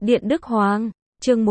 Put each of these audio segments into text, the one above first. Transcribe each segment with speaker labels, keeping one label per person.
Speaker 1: Điện Đức Hoàng, chương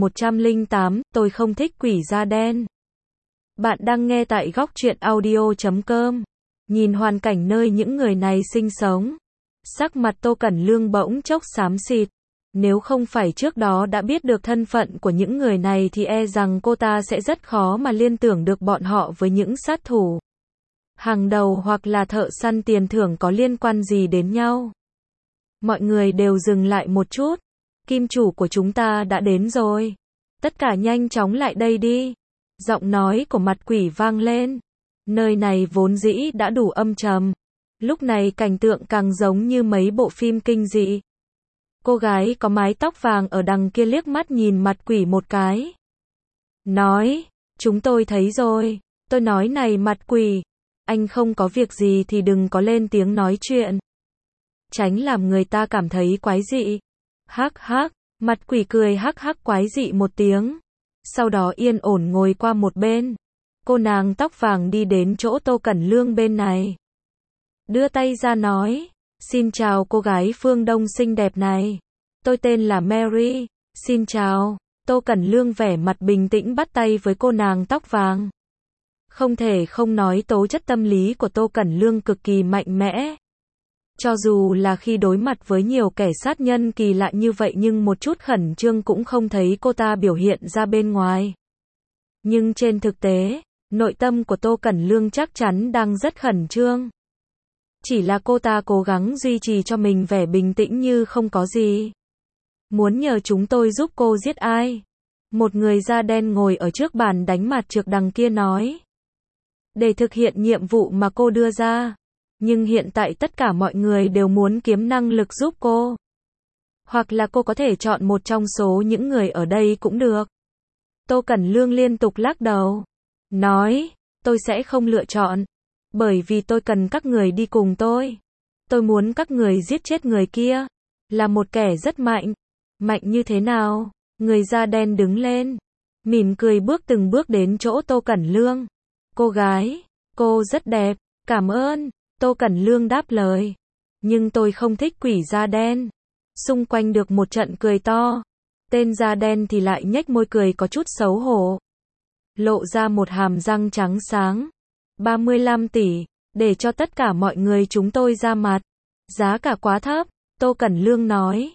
Speaker 1: 1108, tôi không thích quỷ da đen. Bạn đang nghe tại góc truyện audio.com. Nhìn hoàn cảnh nơi những người này sinh sống, sắc mặt Tô Cẩn Lương bỗng chốc xám xịt. Nếu không phải trước đó đã biết được thân phận của những người này thì e rằng cô ta sẽ rất khó mà liên tưởng được bọn họ với những sát thủ hàng đầu hoặc là thợ săn tiền thưởng có liên quan gì đến nhau. Mọi người đều dừng lại một chút. Kim chủ của chúng ta đã đến rồi. Tất cả nhanh chóng lại đây đi. Giọng nói của mặt quỷ vang lên. Nơi này vốn dĩ đã đủ âm trầm. Lúc này cảnh tượng càng giống như mấy bộ phim kinh dị. Cô gái có mái tóc vàng ở đằng kia liếc mắt nhìn mặt quỷ một cái. Nói, chúng tôi thấy rồi. Tôi nói này mặt quỷ, anh không có việc gì thì đừng có lên tiếng nói chuyện. Tránh làm người ta cảm thấy quái dị. Hắc hắc, mặt quỷ cười hắc hắc quái dị một tiếng. Sau đó yên ổn ngồi qua một bên. Cô nàng tóc vàng đi đến chỗ Tô Cẩn Lương bên này. Đưa tay ra nói, xin chào cô gái phương Đông xinh đẹp này. Tôi tên là Mary, xin chào. Tô Cẩn Lương vẻ mặt bình tĩnh bắt tay với cô nàng tóc vàng. Không thể không nói tố chất tâm lý của Tô Cẩn Lương cực kỳ mạnh mẽ. Cho dù là khi đối mặt với nhiều kẻ sát nhân kỳ lạ như vậy nhưng một chút khẩn trương cũng không thấy cô ta biểu hiện ra bên ngoài. Nhưng trên thực tế, nội tâm của Tô Cẩn Lương chắc chắn đang rất khẩn trương. Chỉ là cô ta cố gắng duy trì cho mình vẻ bình tĩnh như không có gì. Muốn nhờ chúng tôi giúp cô giết ai? Một người da đen ngồi ở trước bàn đánh mặt trược đằng kia nói. Để thực hiện nhiệm vụ mà cô đưa ra. Nhưng hiện tại tất cả mọi người đều muốn kiếm năng lực giúp cô. Hoặc là cô có thể chọn một trong số những người ở đây cũng được. Tô Cẩn Lương liên tục lắc đầu. Nói, tôi sẽ không lựa chọn. Bởi vì tôi cần các người đi cùng tôi. Tôi muốn các người giết chết người kia. Là một kẻ rất mạnh. Mạnh như thế nào? Người da đen đứng lên. Mỉm cười bước từng bước đến chỗ Tô Cẩn Lương. Cô gái, cô rất đẹp. Cảm ơn. Tô Cẩn Lương đáp lời. Nhưng tôi không thích quỷ da đen. Xung quanh được một trận cười to. Tên da đen thì lại nhếch môi cười có chút xấu hổ. Lộ ra một hàm răng trắng sáng. 35 tỷ. Để cho tất cả mọi người chúng tôi ra mặt. Giá cả quá thấp. Tô Cẩn Lương nói.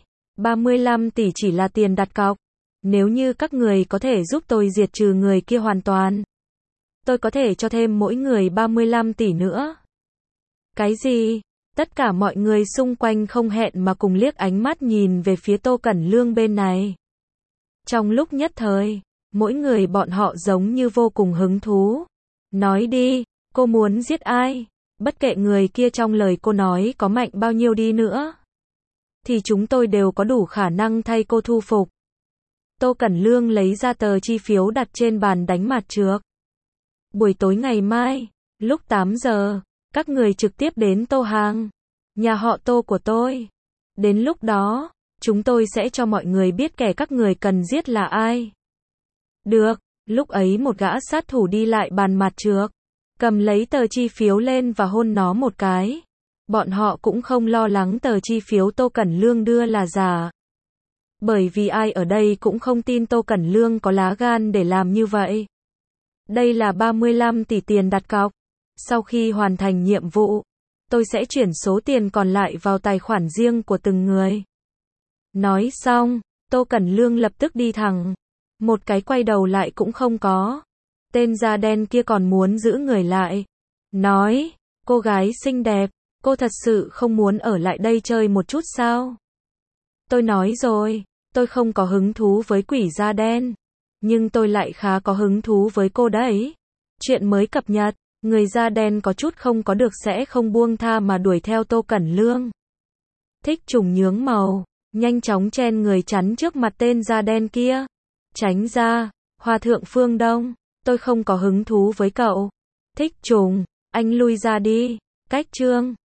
Speaker 1: 35 tỷ chỉ là tiền đặt cọc. Nếu như các người có thể giúp tôi diệt trừ người kia hoàn toàn. Tôi có thể cho thêm mỗi người 35 tỷ nữa. Cái gì? Tất cả mọi người xung quanh không hẹn mà cùng liếc ánh mắt nhìn về phía Tô Cẩn Lương bên này. Trong lúc nhất thời, mỗi người bọn họ giống như vô cùng hứng thú. Nói đi, cô muốn giết ai? Bất kệ người kia trong lời cô nói có mạnh bao nhiêu đi nữa. Thì chúng tôi đều có đủ khả năng thay cô thu phục. Tô Cẩn Lương lấy ra tờ chi phiếu đặt trên bàn đánh mặt trược. Buổi tối ngày mai, lúc 8 giờ. Các người trực tiếp đến Tô Hàng, nhà họ Tô của tôi. Đến lúc đó, chúng tôi sẽ cho mọi người biết kẻ các người cần giết là ai. Được, lúc ấy một gã sát thủ đi lại bàn mặt trược, cầm lấy tờ chi phiếu lên và hôn nó một cái. Bọn họ cũng không lo lắng tờ chi phiếu Tô Cẩn Lương đưa là giả. Bởi vì ai ở đây cũng không tin Tô Cẩn Lương có lá gan để làm như vậy. Đây là 35 tỷ tiền đặt cọc. Sau khi hoàn thành nhiệm vụ, tôi sẽ chuyển số tiền còn lại vào tài khoản riêng của từng người. Nói xong, Tô Cẩn Lương lập tức đi thẳng. Một cái quay đầu lại cũng không có. Tên da đen kia còn muốn giữ người lại. Nói, cô gái xinh đẹp, cô thật sự không muốn ở lại đây chơi một chút sao? Tôi nói rồi, tôi không có hứng thú với quỷ da đen. Nhưng tôi lại khá có hứng thú với cô đấy. Chuyện mới cập nhật. Người da đen có chút không có được sẽ không buông tha mà đuổi theo Tô Cẩn Lương. Thích trùng nhướng màu, nhanh chóng chen người chắn trước mặt tên da đen kia. Tránh ra, Hòa thượng phương Đông, tôi không có hứng thú với cậu. Thích trùng, anh lui ra đi. Cách chương